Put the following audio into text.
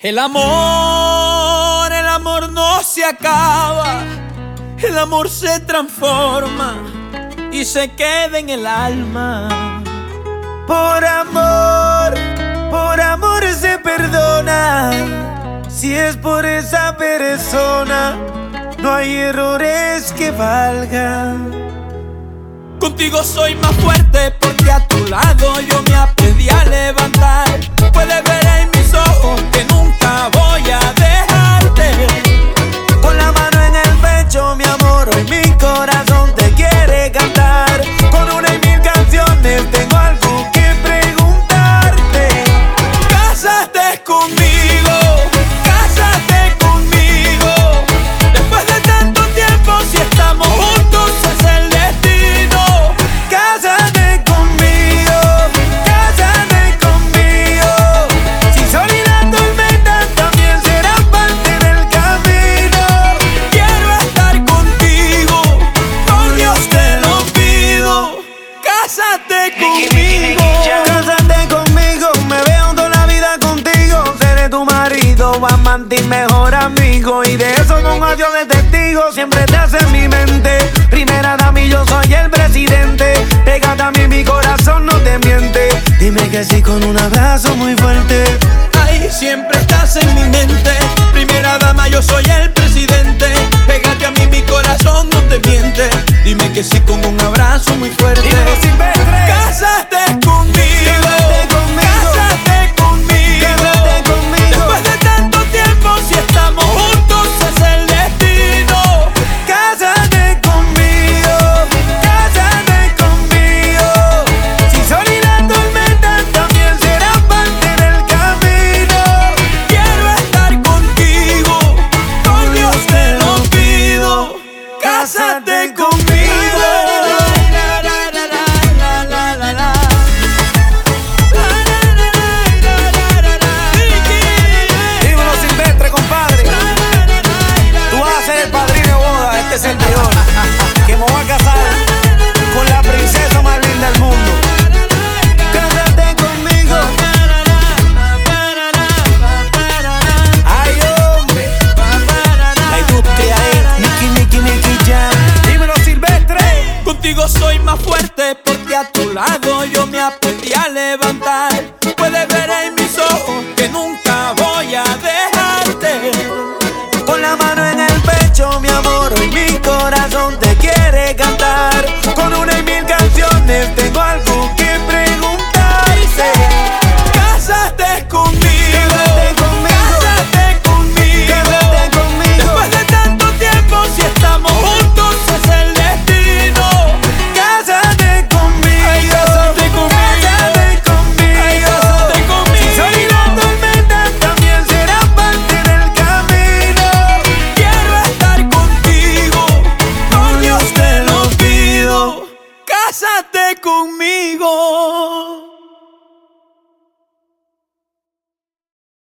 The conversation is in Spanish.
El amor no se acaba, el amor se transforma y se queda en el alma. Por amor se perdona. Si es por esa persona, no hay errores que valgan. Contigo soy más fuerte porque a tu lado yo me aprendí a levantar. Puedes ver en mis ojos que nunca voy a dejarte. Con la mano en el pecho, mi amor, hoy mi corazón te quiere cantar. Con una y mil canciones tengo algo que preguntarte. Cásate conmigo, cásate conmigo. Después de tanto tiempo, si estamos juntos es el destino. Cásate conmigo, cásate conmigo. Si sol y la tormenta también serán parte del camino. Quiero estar contigo, por Dios te lo pido. Cásate conmigo. Cásate conmigo, me veo toda la vida contigo. Seré tu marido, amante y mejor amigo. Y de eso con adiós de testigo, siempre te hace en mi mente. Primera dama y yo soy el presidente. Pégate a mí, mi corazón no te miente. Dime que sí con un abrazo muy fuerte. Ay, siempre estás en mi mente. Primera dama, yo soy el presidente. Pégate a mí, mi corazón no te miente. Dime que sí con un abrazo muy fuerte.